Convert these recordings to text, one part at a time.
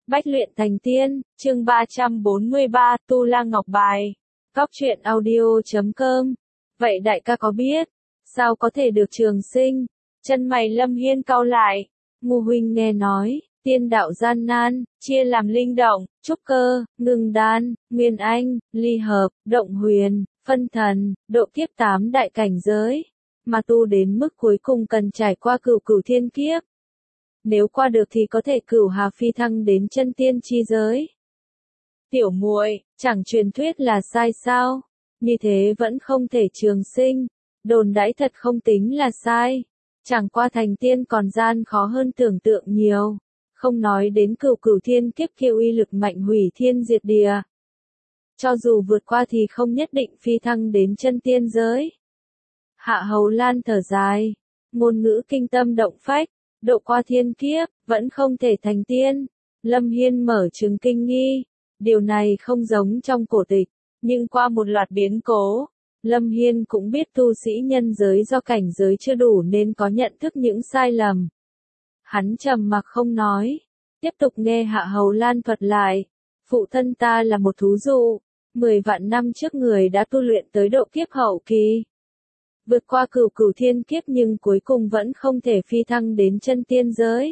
Bách luyện thành tiên, chương 343, Tu La Ngọc Bài. Góc truyện audio.com. Vậy đại ca có biết, sao có thể được trường sinh? Chân mày Lâm Hiên cau lại. Ngô huynh nghe nói, tiên đạo gian nan, chia làm linh động, trúc cơ, ngưng đan, nguyên anh, ly hợp, động huyền, phân thần, độ kiếp 8 đại cảnh giới. Mà tu đến mức cuối cùng cần trải qua cửu cửu thiên kiếp. Nếu qua được thì có thể cửu hà phi thăng đến chân tiên chi giới. Tiểu muội, chẳng truyền thuyết là sai sao? Như thế vẫn không thể trường sinh. Đồn đãi thật không tính là sai. Chẳng qua thành tiên còn gian khó hơn tưởng tượng nhiều. Không nói đến cửu cửu thiên kiếp kia uy lực mạnh hủy thiên diệt địa. Cho dù vượt qua thì không nhất định phi thăng đến chân tiên giới. Hạ Hầu Lan thở dài. Ngôn ngữ kinh tâm động phách. Độ qua thiên kiếp, vẫn không thể thành tiên. Lâm Hiên mở trừng kinh nghi. Điều này không giống trong cổ tịch, nhưng qua một loạt biến cố, Lâm Hiên cũng biết tu sĩ nhân giới do cảnh giới chưa đủ nên có nhận thức những sai lầm. Hắn trầm mặc không nói, tiếp tục nghe Hạ Hầu Lan thuật lại. Phụ thân ta là một thú dụ, 10 vạn năm trước người đã tu luyện tới độ kiếp hậu kỳ. Vượt qua cửu cửu thiên kiếp nhưng cuối cùng vẫn không thể phi thăng đến chân tiên giới.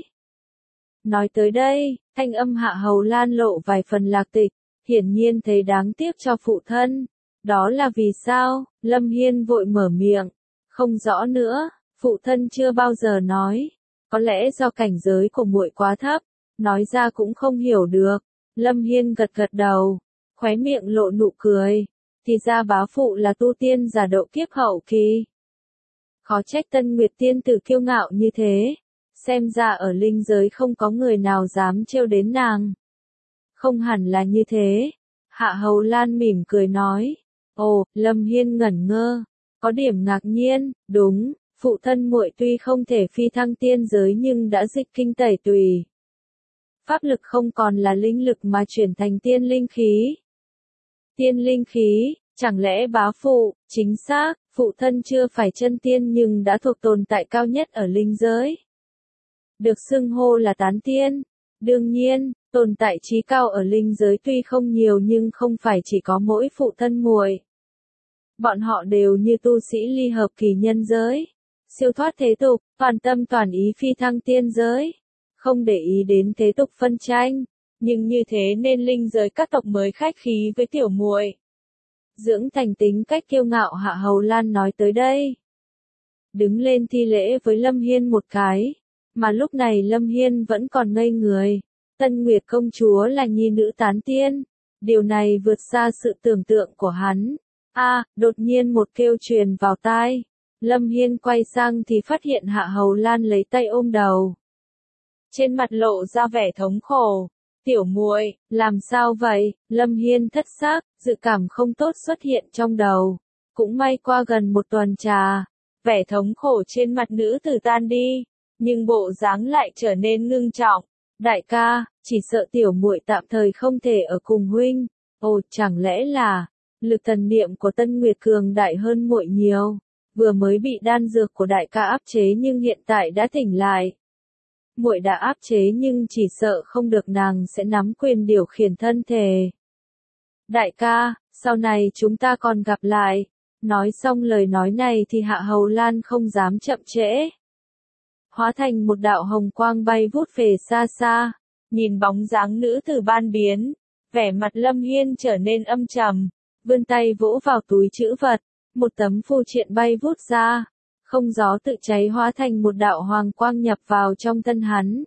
Nói tới đây, thanh âm Hạ Hầu Lan lộ vài phần lạc tịch, hiển nhiên thấy đáng tiếc cho phụ thân. Đó là vì sao? Lâm Hiên vội mở miệng. Không rõ nữa, phụ thân chưa bao giờ nói. Có lẽ do cảnh giới của muội quá thấp, nói ra cũng không hiểu được. Lâm Hiên gật gật đầu, khóe miệng lộ nụ cười. Thì ra bá phụ là tu tiên giả độ kiếp hậu kỳ. Khó trách Tân Nguyệt tiên tử kiêu ngạo như thế. Xem ra ở linh giới không có người nào dám trêu đến nàng. Không hẳn là như thế. Hạ Hầu Lan mỉm cười nói. Ồ, Lâm Hiên ngẩn ngơ. Có điểm ngạc nhiên, đúng, phụ thân muội tuy không thể phi thăng tiên giới nhưng đã dịch kinh tẩy tùy. Pháp lực không còn là linh lực mà chuyển thành tiên linh khí. Tiên linh khí, chẳng lẽ bá phụ, chính xác, phụ thân chưa phải chân tiên nhưng đã thuộc tồn tại cao nhất ở linh giới. Được xưng hô là tán tiên. Đương nhiên, tồn tại trí cao ở linh giới tuy không nhiều nhưng không phải chỉ có mỗi phụ thân muội. Bọn họ đều như tu sĩ ly hợp kỳ nhân giới. Siêu thoát thế tục, toàn tâm toàn ý phi thăng tiên giới. Không để ý đến thế tục phân tranh. Nhưng như thế nên linh giới các tộc mới khách khí với tiểu muội. Dưỡng thành tính cách kiêu ngạo Hạ Hầu Lan nói tới đây. Đứng lên thi lễ với Lâm Hiên một cái. Mà lúc này Lâm Hiên vẫn còn ngây người. Tân Nguyệt công chúa là nhi nữ tán tiên. Điều này vượt xa sự tưởng tượng của hắn. Đột nhiên một kêu truyền vào tai. Lâm Hiên quay sang thì phát hiện Hạ Hầu Lan lấy tay ôm đầu. Trên mặt lộ ra vẻ thống khổ. Tiểu muội, làm sao vậy? Lâm Hiên thất xác, dự cảm không tốt xuất hiện trong đầu. Cũng may qua gần một tuần trà, vẻ thống khổ trên mặt nữ tử tan đi. Nhưng bộ dáng lại trở nên ngưng trọng. Đại ca, chỉ sợ tiểu muội tạm thời không thể ở cùng huynh. Ồ, chẳng lẽ là lực thần niệm của Tân Nguyệt cường đại hơn muội nhiều. Vừa mới bị đan dược của đại ca áp chế nhưng hiện tại đã tỉnh lại. Muội đã áp chế nhưng chỉ sợ không được nàng sẽ nắm quyền điều khiển thân thể. Đại ca, sau này chúng ta còn gặp lại. Nói xong lời nói này thì Hạ Hầu Lan không dám chậm trễ. Hóa thành một đạo hồng quang bay vút về xa xa, nhìn bóng dáng nữ tử ban biến, vẻ mặt Lâm Hiên trở nên âm trầm, vươn tay vỗ vào túi trữ vật, một tấm phù triện bay vút ra, không gió tự cháy hóa thành một đạo hoàng quang nhập vào trong thân hắn.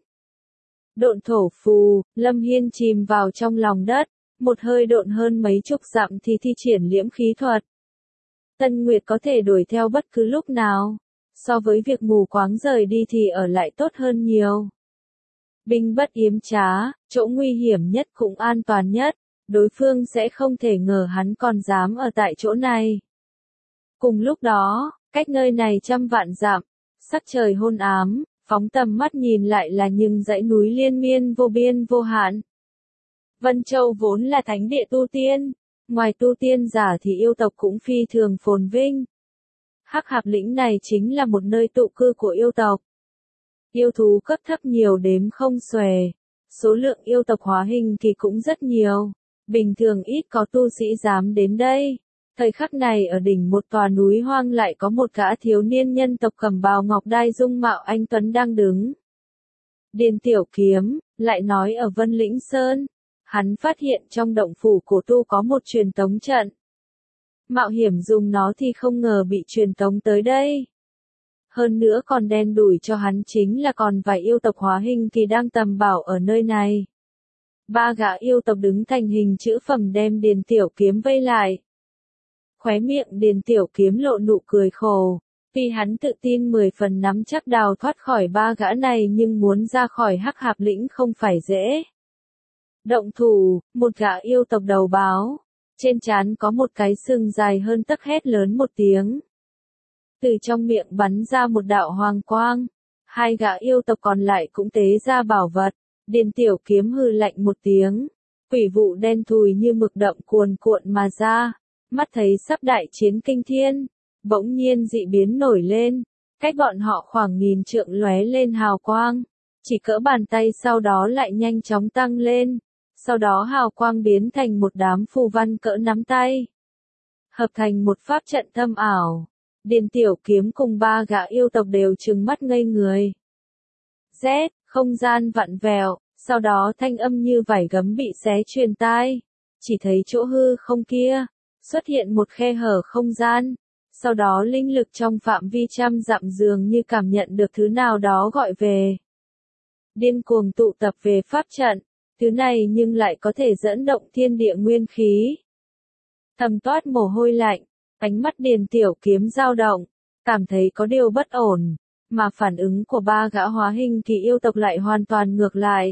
Độn thổ phù, Lâm Hiên chìm vào trong lòng đất, một hơi độn hơn mấy chục dặm thì thi triển liễm khí thuật. Tân Nguyệt có thể đuổi theo bất cứ lúc nào. So với việc mù quáng rời đi thì ở lại tốt hơn nhiều. Binh bất yếm trá, chỗ nguy hiểm nhất cũng an toàn nhất, đối phương sẽ không thể ngờ hắn còn dám ở tại chỗ này. Cùng lúc đó, cách nơi này trăm vạn dặm, sắc trời hôn ám, phóng tầm mắt nhìn lại là những dãy núi liên miên vô biên vô hạn. Vân Châu vốn là thánh địa tu tiên, ngoài tu tiên giả thì yêu tộc cũng phi thường phồn vinh. Hắc Hạp lĩnh này chính là một nơi tụ cư của yêu tộc. Yêu thú cấp thấp nhiều đếm không xuể. số lượng yêu tộc hóa hình kỳ cũng rất nhiều, bình thường ít có tu sĩ dám đến đây. Thời khắc này ở đỉnh một tòa núi hoang lại có một gã thiếu niên nhân tộc cầm bào ngọc đai dung mạo anh tuấn đang đứng. Điền Tiểu Kiếm, lại nói ở Vân Lĩnh Sơn, hắn phát hiện trong động phủ cổ tu có một truyền tống trận. Mạo hiểm dùng nó thì không ngờ bị truyền tống tới đây. Hơn nữa còn đen đủi cho hắn chính là còn vài yêu tộc hóa hình kỳ đang tầm bảo ở nơi này. Ba gã yêu tộc đứng thành hình chữ phẩm đem Điền Tiểu Kiếm vây lại. Khóe miệng Điền Tiểu Kiếm lộ nụ cười khổ, vì hắn tự tin 10 phần nắm chắc đào thoát khỏi ba gã này nhưng muốn ra khỏi Hắc Hạp Lĩnh không phải dễ. Động thủ, một gã yêu tộc đầu báo, trên trán có một cái sừng dài hơn tấc hét lớn một tiếng. Từ trong miệng bắn ra một đạo hoàng quang, hai gã yêu tộc còn lại cũng tế ra bảo vật, Điền Tiểu Kiếm hừ lạnh một tiếng, quỷ vụ đen thùi như mực đậm cuồn cuộn mà ra, mắt thấy sắp đại chiến kinh thiên, bỗng nhiên dị biến nổi lên, cách bọn họ khoảng 1000 trượng lóe lên hào quang, chỉ cỡ bàn tay sau đó lại nhanh chóng tăng lên, sau đó hào quang biến thành một đám phù văn cỡ nắm tay, hợp thành một pháp trận thâm ảo. Điền Tiểu Kiếm cùng ba gã yêu tộc đều trừng mắt ngây người. Rét, không gian vặn vẹo, sau đó thanh âm như vải gấm bị xé truyền tai, chỉ thấy chỗ hư không kia xuất hiện một khe hở không gian, sau đó linh lực trong phạm vi trăm dặm dường như cảm nhận được thứ nào đó gọi về. Điên cuồng tụ tập về pháp trận, thứ này nhưng lại có thể dẫn động thiên địa nguyên khí. Thầm toát mồ hôi lạnh, ánh mắt Điền Tiểu Kiếm dao động, cảm thấy có điều bất ổn, mà phản ứng của ba gã hóa hình kỳ yêu tộc lại hoàn toàn ngược lại.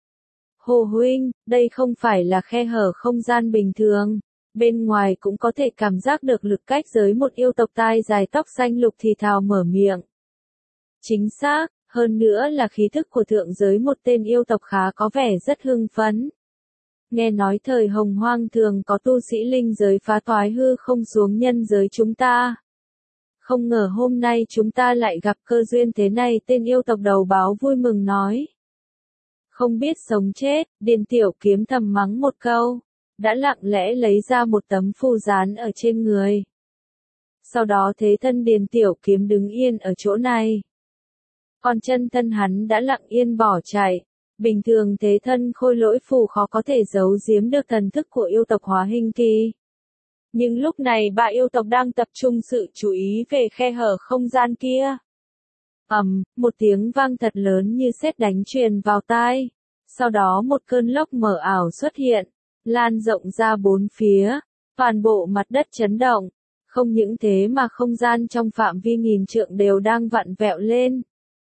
Hồ huynh, đây không phải là khe hở không gian bình thường, bên ngoài cũng có thể cảm giác được lực cách giới. Một yêu tộc tai dài tóc xanh lục thì thào mở miệng. Chính xác, hơn nữa là khí thức của thượng giới. Một tên yêu tộc khá có vẻ rất hưng phấn. Nghe nói thời Hồng Hoang thường có tu sĩ linh giới phá toái hư không xuống nhân giới chúng ta. Không ngờ hôm nay chúng ta lại gặp cơ duyên thế này. Tên yêu tộc đầu báo vui mừng nói. Không biết sống chết, Điền Tiểu Kiếm thầm mắng một câu, đã lặng lẽ lấy ra một tấm phù dán ở trên người. Sau đó thế thân Điền Tiểu Kiếm đứng yên ở chỗ này. Còn chân thân hắn đã lặng yên bỏ chạy. Bình thường thế thân khôi lỗi phù khó có thể giấu giếm được thần thức của yêu tộc hóa hình kỳ. Nhưng lúc này ba yêu tộc đang tập trung sự chú ý về khe hở không gian kia. Một tiếng vang thật lớn như sét đánh truyền vào tai. Sau đó một cơn lốc mờ ảo xuất hiện, lan rộng ra bốn phía, toàn bộ mặt đất chấn động. Không những thế mà không gian trong phạm vi 1000 trượng đều đang vặn vẹo lên.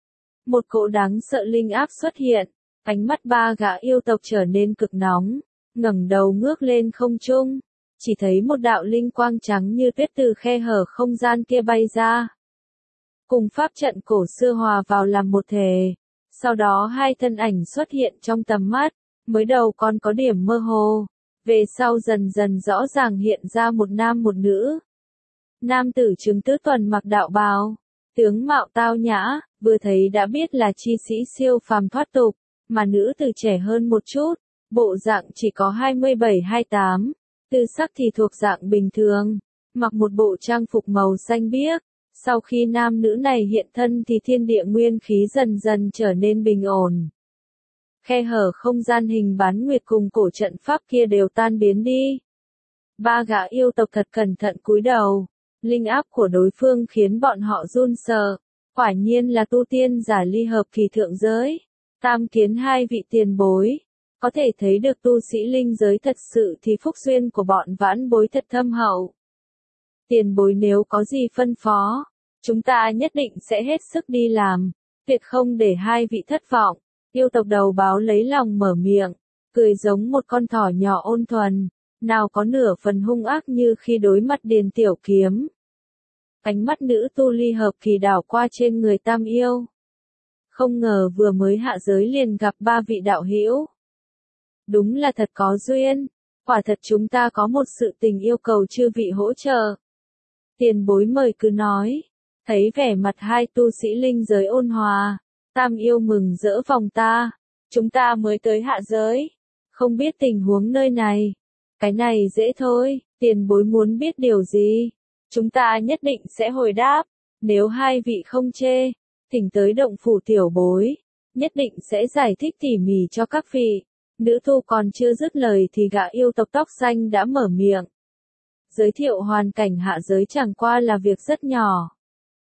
Một cỗ đáng sợ linh áp xuất hiện, ánh mắt ba gã yêu tộc trở nên cực nóng, ngẩng đầu ngước lên không trung, chỉ thấy một đạo linh quang trắng như tuyết từ khe hở không gian kia bay ra. Cùng pháp trận cổ xưa hòa vào làm một thể. Sau đó hai thân ảnh xuất hiện trong tầm mắt, mới đầu còn có điểm mơ hồ, về sau dần dần rõ ràng hiện ra một nam một nữ. Nam tử Trừng Tứ Tuần mặc đạo bào, tướng mạo tao nhã, vừa thấy đã biết là chi sĩ siêu phàm thoát tục, mà nữ tử trẻ hơn một chút, bộ dạng chỉ có 27-28, tư sắc thì thuộc dạng bình thường, mặc một bộ trang phục màu xanh biếc. Sau khi nam nữ này hiện thân thì thiên địa nguyên khí dần dần trở nên bình ổn. Khe hở không gian hình bán nguyệt cùng cổ trận pháp kia đều tan biến đi. Ba gã yêu tộc thật cẩn thận cúi đầu. Linh áp của đối phương khiến bọn họ run sợ. Quả nhiên là tu tiên giả ly hợp kỳ thượng giới. Tam kiến hai vị tiền bối. Có thể thấy được tu sĩ linh giới thật sự thì phúc duyên của bọn vãn bối thật thâm hậu. Tiền bối nếu có gì phân phó, chúng ta nhất định sẽ hết sức đi làm, tuyệt không để hai vị thất vọng. Yêu tộc đầu báo lấy lòng mở miệng, cười giống một con thỏ nhỏ ôn thuần, nào có nửa phần hung ác như khi đối mặt Điền Tiểu Kiếm. Ánh mắt nữ tu ly hợp kỳ đảo qua trên người tam yêu. Không ngờ vừa mới hạ giới liền gặp ba vị đạo hữu. Đúng là thật có duyên, quả thật chúng ta có một sự tình yêu cầu chư vị hỗ trợ. Tiền bối mời cứ nói. Thấy vẻ mặt hai tu sĩ linh giới ôn hòa, tam yêu mừng rỡ vòng ta. Chúng ta mới tới hạ giới, không biết tình huống nơi này. Cái này dễ thôi, tiền bối muốn biết điều gì? Chúng ta nhất định sẽ hồi đáp. Nếu hai vị không chê, thỉnh tới động phủ tiểu bối, nhất định sẽ giải thích tỉ mỉ cho các vị. Nữ tu còn chưa dứt lời thì gã yêu tộc tóc xanh đã mở miệng. Giới thiệu hoàn cảnh hạ giới chẳng qua là việc rất nhỏ.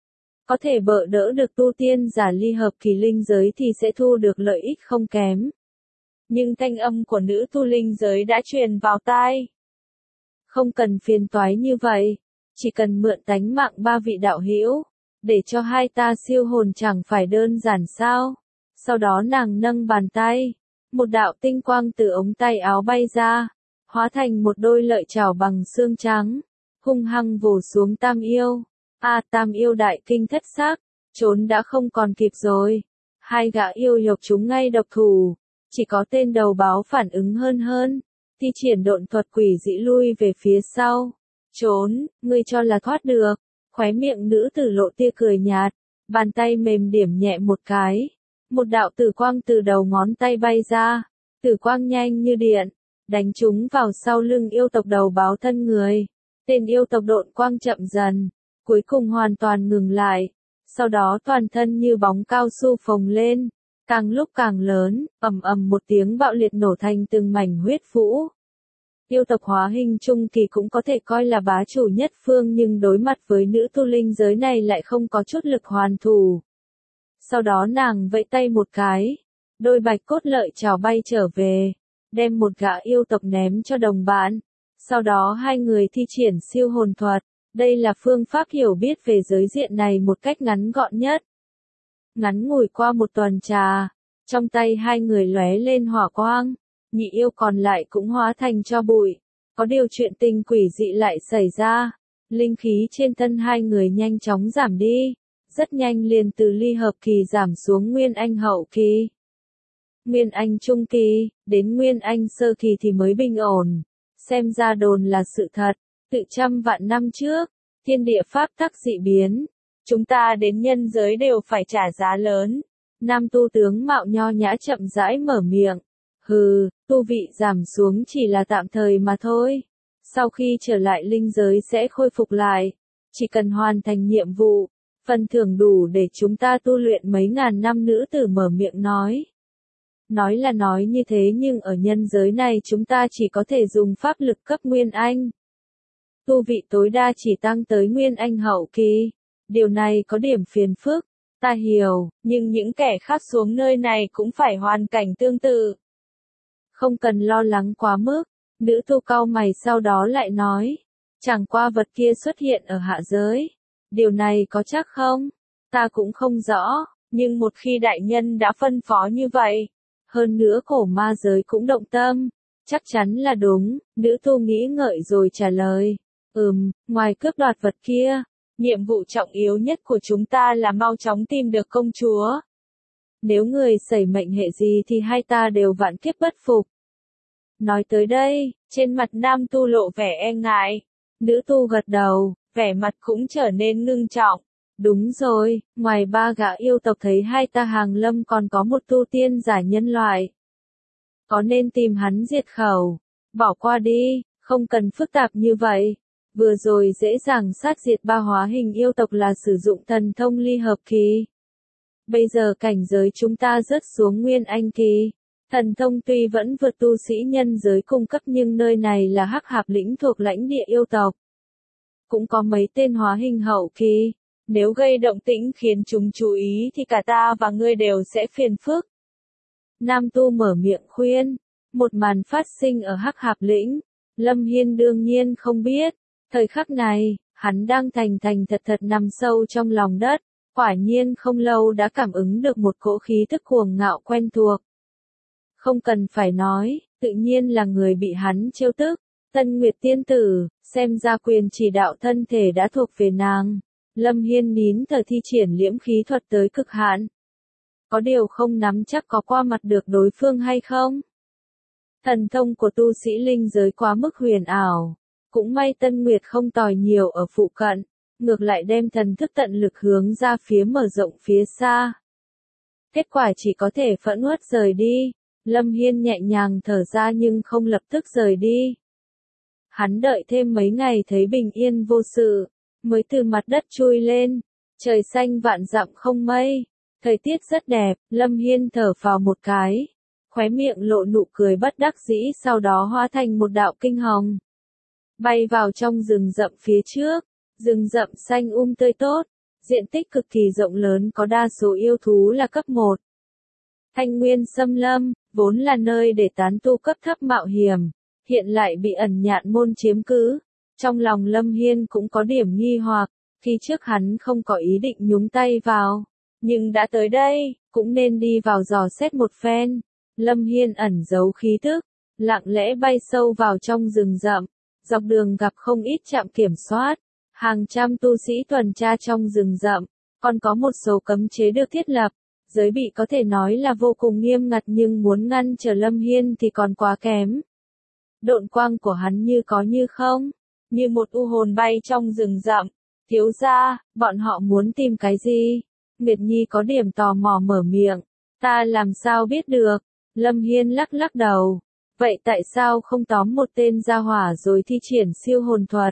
Có thể bợ đỡ được tu tiên giả ly hợp kỳ linh giới thì sẽ thu được lợi ích không kém. Nhưng thanh âm của nữ tu linh giới đã truyền vào tai. Không cần phiền toái như vậy, chỉ cần mượn tánh mạng ba vị đạo hữu, để cho hai ta siêu hồn chẳng phải đơn giản sao. Sau đó nàng nâng bàn tay, một đạo tinh quang từ ống tay áo bay ra, hóa thành một đôi lợi chảo bằng xương trắng, hung hăng vồ xuống Tam Yêu. Tam Yêu đại kinh thất xác, trốn đã không còn kịp rồi. Hai gã yêu nhộc chúng ngay độc thủ, chỉ có tên đầu báo phản ứng hơn, thi triển độn thuật quỷ dĩ lui về phía sau. Trốn, ngươi cho là thoát được. Khóe miệng nữ tử lộ tia cười nhạt, bàn tay mềm điểm nhẹ một cái. Một đạo tử quang từ đầu ngón tay bay ra, tử quang nhanh như điện, đánh trúng vào sau lưng yêu tộc đầu báo thân người. Tên yêu tộc độn quang chậm dần, cuối cùng hoàn toàn ngừng lại, sau đó toàn thân như bóng cao su phồng lên, càng lúc càng lớn, ầm ầm một tiếng bạo liệt nổ thành từng mảnh huyết vũ. Yêu tộc hóa hình trung kỳ cũng có thể coi là bá chủ nhất phương nhưng đối mặt với nữ tu linh giới này lại không có chút lực hoàn thủ. Sau đó nàng vẫy tay một cái, đôi bạch cốt lợi chảo bay trở về, đem một gã yêu tộc ném cho đồng bạn. Sau đó hai người thi triển siêu hồn thuật, đây là phương pháp hiểu biết về giới diện này một cách ngắn gọn nhất. Ngắn ngủi qua một tuần trà, trong tay hai người lóe lên hỏa quang, nhị yêu còn lại cũng hóa thành tro bụi. Có điều chuyện tình quỷ dị lại xảy ra, linh khí trên thân hai người nhanh chóng giảm đi, rất nhanh liền từ ly hợp kỳ giảm xuống nguyên anh hậu kỳ. Nguyên anh trung kỳ, đến nguyên anh sơ kỳ thì mới bình ổn. Xem ra đồn là sự thật, tự trăm vạn năm trước, thiên địa pháp tắc dị biến, chúng ta đến nhân giới đều phải trả giá lớn. Nam tu tướng mạo nho nhã chậm rãi mở miệng. Hừ, tu vị giảm xuống chỉ là tạm thời mà thôi. Sau khi trở lại linh giới sẽ khôi phục lại. Chỉ cần hoàn thành nhiệm vụ, phần thưởng đủ để chúng ta tu luyện mấy ngàn năm. Nữ tử mở miệng nói. Nói là nói như thế nhưng ở nhân giới này chúng ta chỉ có thể dùng pháp lực cấp Nguyên Anh. Tu vị tối đa chỉ tăng tới Nguyên Anh hậu kỳ. Điều này có điểm phiền phức. Ta hiểu, nhưng những kẻ khác xuống nơi này cũng phải hoàn cảnh tương tự. Không cần lo lắng quá mức, nữ tu cau mày sau đó lại nói. Chẳng qua vật kia xuất hiện ở hạ giới. Điều này có chắc không? Ta cũng không rõ, nhưng một khi đại nhân đã phân phó như vậy, hơn nữa cổ ma giới cũng động tâm, chắc chắn là đúng. Nữ tu nghĩ ngợi rồi trả lời. Ngoài cướp đoạt vật kia, nhiệm vụ trọng yếu nhất của chúng ta là mau chóng tìm được công chúa. Nếu người xảy mệnh hệ gì thì hai ta đều vạn kiếp bất phục. Nói tới đây, trên mặt nam tu lộ vẻ e ngại. Nữ tu gật đầu, vẻ mặt cũng trở nên ngưng trọng. Đúng rồi, ngoài ba gã yêu tộc thấy hai ta hàng lâm còn có một tu tiên giả nhân loại. Có nên tìm hắn diệt khẩu? Bỏ qua đi, không cần phức tạp như vậy. Vừa rồi dễ dàng sát diệt ba hóa hình yêu tộc là sử dụng thần thông ly hợp kỳ. Bây giờ cảnh giới chúng ta rớt xuống nguyên anh kỳ. Thần thông tuy vẫn vượt tu sĩ nhân giới cung cấp nhưng nơi này là Hắc Hạp lĩnh thuộc lãnh địa yêu tộc. Cũng có mấy tên hóa hình hậu kỳ. Nếu gây động tĩnh khiến chúng chú ý thì cả ta và ngươi đều sẽ phiền phức. Nam tu mở miệng khuyên. Một màn phát sinh ở Hắc Hạp lĩnh. Lâm Hiên đương nhiên không biết. Thời khắc này, hắn đang thành thật nằm sâu trong lòng đất. Quả nhiên không lâu đã cảm ứng được một cỗ khí thức cuồng ngạo quen thuộc. Không cần phải nói, tự nhiên là người bị hắn trêu tức. Tân Nguyệt tiên tử, xem ra quyền chỉ đạo thân thể đã thuộc về nàng. Lâm Hiên nín thở thi triển liễm khí thuật tới cực hạn. Có điều không nắm chắc có qua mặt được đối phương hay không. Thần thông của tu sĩ linh giới quá mức huyền ảo. Cũng may Tân Nguyệt không tòi nhiều ở phụ cận, ngược lại đem thần thức tận lực hướng ra phía mở rộng phía xa. Kết quả chỉ có thể phẫn uất rời đi. Lâm Hiên nhẹ nhàng thở ra nhưng không lập tức rời đi. Hắn đợi thêm mấy ngày thấy bình yên vô sự, mới từ mặt đất chui lên. Trời xanh vạn dặm không mây, thời tiết rất đẹp, Lâm Hiên thở phào một cái, khóe miệng lộ nụ cười bất đắc dĩ, sau đó hóa thành một đạo kinh hồng. Bay vào trong rừng rậm phía trước, rừng rậm xanh tươi tốt, diện tích cực kỳ rộng lớn, có đa số yêu thú là cấp 1. Thanh Nguyên Xâm Lâm, vốn là nơi để tán tu cấp thấp mạo hiểm, hiện lại bị ẩn nhạn môn chiếm cứ. Trong lòng Lâm Hiên cũng có điểm nghi hoặc, khi trước hắn không có ý định nhúng tay vào, nhưng đã tới đây, cũng nên đi vào dò xét một phen. Lâm Hiên ẩn giấu khí tức, lặng lẽ bay sâu vào trong rừng rậm, dọc đường gặp không ít trạm kiểm soát, hàng trăm tu sĩ tuần tra trong rừng rậm, còn có một số cấm chế được thiết lập. Giới bị có thể nói là vô cùng nghiêm ngặt, nhưng muốn ngăn trở Lâm Hiên thì còn quá kém. Độn quang của hắn như có như không, như một u hồn bay trong rừng rậm. Thiếu gia, bọn họ muốn tìm cái gì? Nguyệt Nhi có điểm tò mò mở miệng. Ta làm sao biết được? Lâm Hiên lắc lắc đầu. Vậy tại sao không tóm một tên gia hỏa rồi thi triển siêu hồn thuật?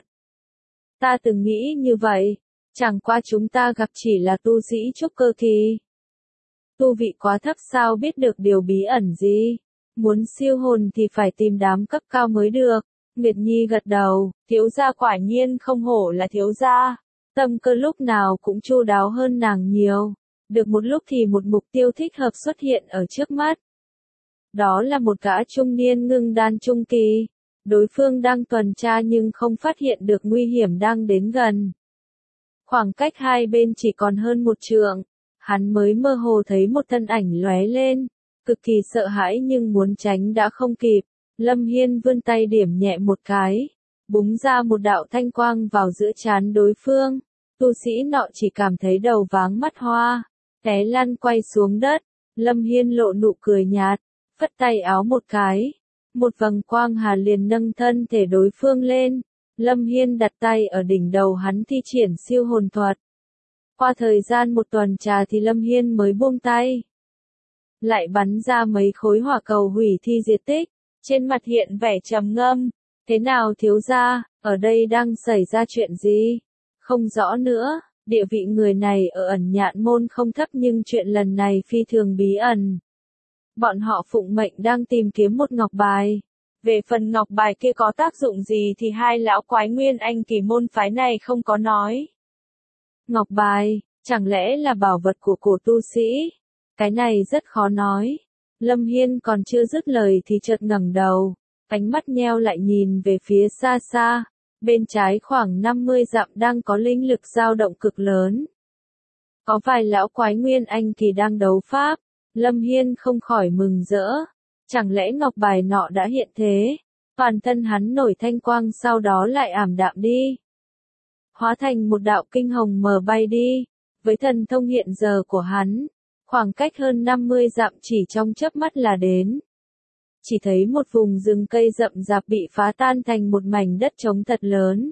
Ta từng nghĩ như vậy, chẳng qua chúng ta gặp chỉ là tu sĩ trúc cơ kỳ. Tu vị quá thấp sao biết được điều bí ẩn gì? Muốn siêu hồn thì phải tìm đám cấp cao mới được. Nguyệt Nhi gật đầu, thiếu gia quả nhiên không hổ là thiếu gia. Tâm cơ lúc nào cũng chu đáo hơn nàng nhiều. Được một lúc thì một mục tiêu thích hợp xuất hiện ở trước mắt. Đó là một gã trung niên ngưng đan trung kỳ. Đối phương đang tuần tra nhưng không phát hiện được nguy hiểm đang đến gần. Khoảng cách hai bên chỉ còn hơn một trượng. Hắn mới mơ hồ thấy một thân ảnh lóe lên. Cực kỳ sợ hãi nhưng muốn tránh đã không kịp. Lâm Hiên vươn tay điểm nhẹ một cái. Búng ra một đạo thanh quang vào giữa trán đối phương. Tu sĩ nọ chỉ cảm thấy đầu váng mắt hoa, té lăn quay xuống đất. Lâm Hiên lộ nụ cười nhạt, phất tay áo một cái. Một vầng quang hà liền nâng thân thể đối phương lên. Lâm Hiên đặt tay ở đỉnh đầu hắn thi triển siêu hồn thuật. Qua thời gian một tuần trà thì Lâm Hiên mới buông tay. Lại bắn ra mấy khối hỏa cầu hủy thi diệt tích. Trên mặt hiện vẻ trầm ngâm. Thế nào thiếu gia, ở đây đang xảy ra chuyện gì? Không rõ nữa, địa vị người này ở ẩn nhạn môn không thấp nhưng chuyện lần này phi thường bí ẩn. Bọn họ phụng mệnh đang tìm kiếm một ngọc bài. Về phần ngọc bài kia có tác dụng gì thì hai lão quái nguyên anh kỳ môn phái này không có nói. Ngọc bài, chẳng lẽ là bảo vật của cổ tu sĩ? Cái này rất khó nói. Lâm Hiên còn chưa dứt lời thì chợt ngẩng đầu, ánh mắt nheo lại nhìn về phía xa xa. Bên trái khoảng 50 dặm đang có linh lực dao động cực lớn. Có vài lão quái nguyên anh kỳ đang đấu pháp. Lâm Hiên không khỏi mừng rỡ. Chẳng lẽ ngọc bài nọ đã hiện thế? Toàn thân hắn nổi thanh quang sau đó lại ảm đạm đi. Hóa thành một đạo kinh hồng mờ bay đi. Với thần thông hiện giờ của hắn, khoảng cách hơn 50 dặm chỉ trong chớp mắt là đến. Chỉ thấy một vùng rừng cây rậm rạp bị phá tan thành một mảnh đất trống thật lớn.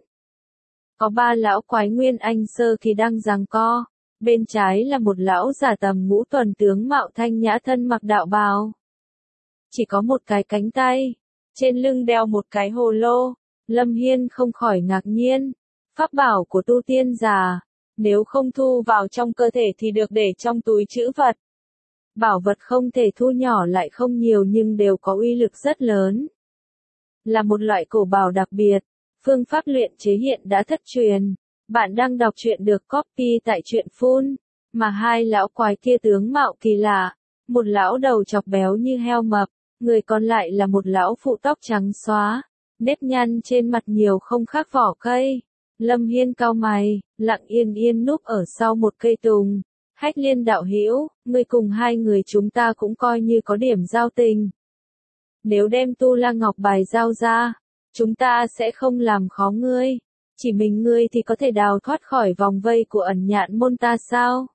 Có ba lão quái nguyên anh sơ kỳ đang giằng co. Bên trái là một lão giả tầm ngũ tuần tướng mạo thanh nhã thân mặc đạo bào. Chỉ có một cái cánh tay. Trên lưng đeo một cái hồ lô. Lâm Hiên không khỏi ngạc nhiên. Pháp bảo của tu tiên giả. Nếu không thu vào trong cơ thể thì được để trong túi trữ vật. Bảo vật không thể thu nhỏ lại không nhiều nhưng đều có uy lực rất lớn. Là một loại cổ bảo đặc biệt, phương pháp luyện chế hiện đã thất truyền. Bạn đang đọc truyện được copy tại truyện Phun, mà hai lão quái kia tướng mạo kỳ lạ. Một lão đầu chọc béo như heo mập, người còn lại là một lão phụ tóc trắng xóa, nếp nhăn trên mặt nhiều không khác vỏ cây. Lâm Hiên cau mày, lặng yên yên núp ở sau một cây tùng. Hách Liên đạo hữu, ngươi cùng hai người chúng ta cũng coi như có điểm giao tình. Nếu đem Tu La Ngọc bài giao ra, chúng ta sẽ không làm khó ngươi. Chỉ mình ngươi thì có thể đào thoát khỏi vòng vây của ẩn nhạn môn ta sao?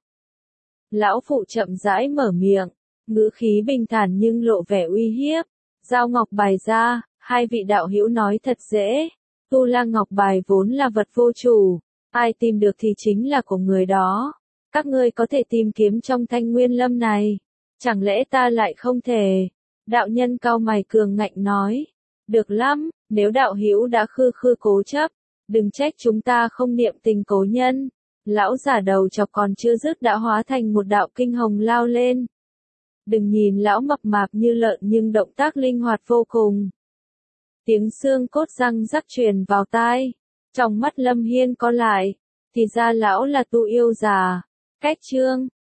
Lão phụ chậm rãi mở miệng, ngữ khí bình thản nhưng lộ vẻ uy hiếp. Giao ngọc bài ra, hai vị đạo hữu nói thật dễ. Tu La Ngọc bài vốn là vật vô chủ, ai tìm được thì chính là của người đó. Các ngươi có thể tìm kiếm trong Thanh Nguyên Lâm này. Chẳng lẽ ta lại không thể? Đạo nhân cau mày cường ngạnh nói. Được lắm, nếu đạo hữu đã khư khư cố chấp, đừng trách chúng ta không niệm tình cố nhân. Lão giả đầu chọc còn chưa dứt đã hóa thành một đạo kinh hồng lao lên. Đừng nhìn lão mập mạp như lợn nhưng động tác linh hoạt vô cùng. Tiếng xương cốt răng rắc truyền vào tai. Trong mắt Lâm Hiên có lại, thì ra lão là tu yêu già. Cách chương